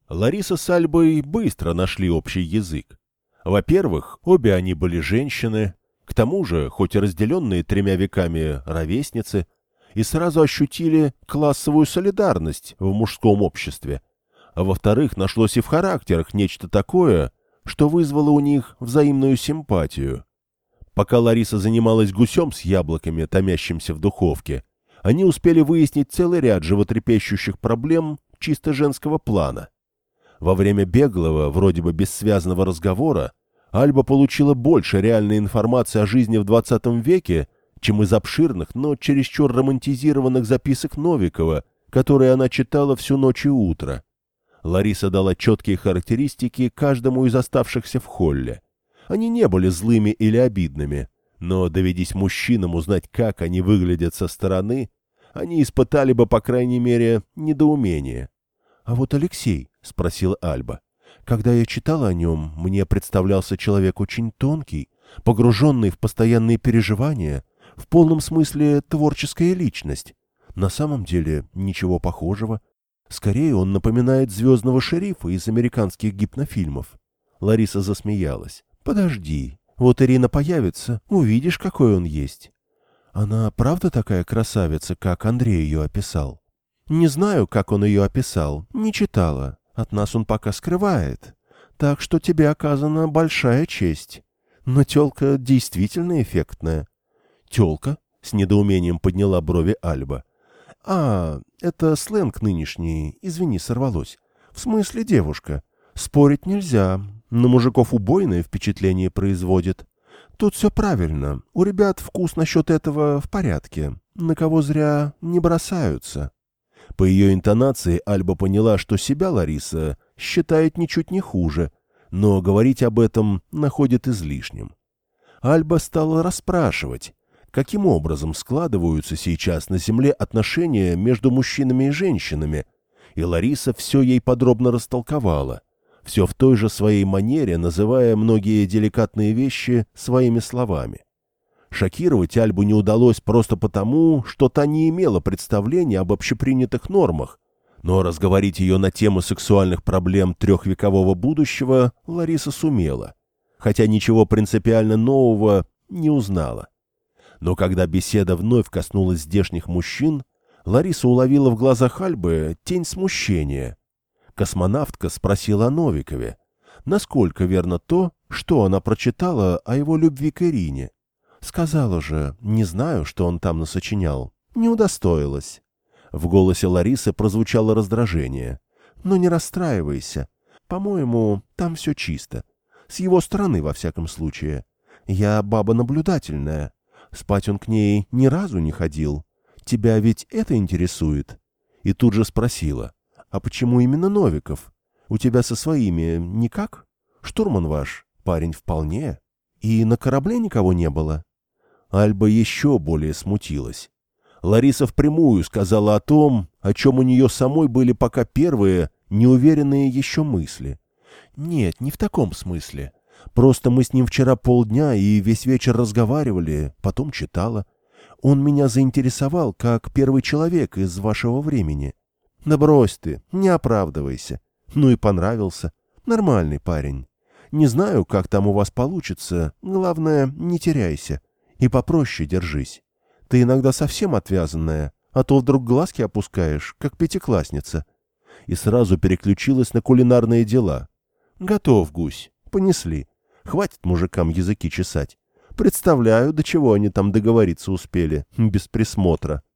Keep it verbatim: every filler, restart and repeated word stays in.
Лариса с Альбой быстро нашли общий язык. Во-первых, обе они были женщины, к тому же, хоть и разделенные тремя веками ровесницы, и сразу ощутили классовую солидарность в мужском обществе. А во-вторых, нашлось и в характерах нечто такое, что вызвало у них взаимную симпатию. Пока Лариса занималась гусем с яблоками, томящимся в духовке, они успели выяснить целый ряд животрепещущих проблем чисто женского плана. Во время беглого, вроде бы бессвязного разговора, Альба получила больше реальной информации о жизни в двадцатом веке, чем из обширных, но чересчур романтизированных записок Новикова, которые она читала всю ночь и утро. Лариса дала четкие характеристики каждому из оставшихся в холле. Они не были злыми или обидными, но, доведись мужчинам узнать, как они выглядят со стороны, они испытали бы, по крайней мере, недоумение. — А вот Алексей, — спросила Альба, — когда я читала о нем, мне представлялся человек очень тонкий, погруженный в постоянные переживания, в полном смысле творческая личность. На самом деле ничего похожего. Скорее он напоминает звездного шерифа из американских гипнофильмов. Лариса засмеялась. — Подожди, вот Ирина появится, увидишь, какой он есть. Она правда такая красавица, как Андрей ее описал? Не знаю, как он ее описал, не читала. От нас он пока скрывает. Так что тебе оказана большая честь. Но тёлка действительно эффектная. — Тёлка? — с недоумением подняла брови Альба. — А, это сленг нынешний, извини, сорвалось. В смысле девушка. Спорить нельзя. На мужиков убойное впечатление производит. Тут все правильно. У ребят вкус насчет этого в порядке. На кого зря не бросаются. По ее интонации Альба поняла, что себя Лариса считает ничуть не хуже, но говорить об этом находит излишним. Альба стала расспрашивать, каким образом складываются сейчас на земле отношения между мужчинами и женщинами, и Лариса все ей подробно растолковала, все в той же своей манере, называя многие деликатные вещи своими словами. Шокировать Альбу не удалось просто потому, что та не имела представления об общепринятых нормах, но разговорить ее на тему сексуальных проблем трехвекового будущего Лариса сумела, хотя ничего принципиально нового не узнала. Но когда беседа вновь коснулась здешних мужчин, Лариса уловила в глазах Альбы тень смущения. Космонавтка спросила о Новикове, насколько верно то, что она прочитала о его любви к Ирине. Сказала же, не знаю, что он там насочинял, не удостоилась. В голосе Ларисы прозвучало раздражение. Но не расстраивайся. По-моему, там все чисто. С его стороны, во всяком случае. Я баба наблюдательная. Спать он к ней ни разу не ходил. Тебя ведь это интересует? И тут же спросила, а почему именно Новиков? У тебя со своими никак? Штурман ваш, парень вполне. И на корабле никого не было? Альба еще более смутилась. Лариса впрямую сказала о том, о чем у нее самой были пока первые, неуверенные еще мысли. Нет, не в таком смысле. Просто мы с ним вчера полдня и весь вечер разговаривали, потом читала. Он меня заинтересовал, как первый человек из вашего времени. Да брось ты, не оправдывайся. Ну и понравился. Нормальный парень. Не знаю, как там у вас получится, главное, не теряйся. И попроще держись. Ты иногда совсем отвязанная, а то вдруг глазки опускаешь, как пятиклассница. И сразу переключилась на кулинарные дела. Готов, гусь, понесли. Хватит мужикам языки чесать. Представляю, до чего они там договориться успели, без присмотра.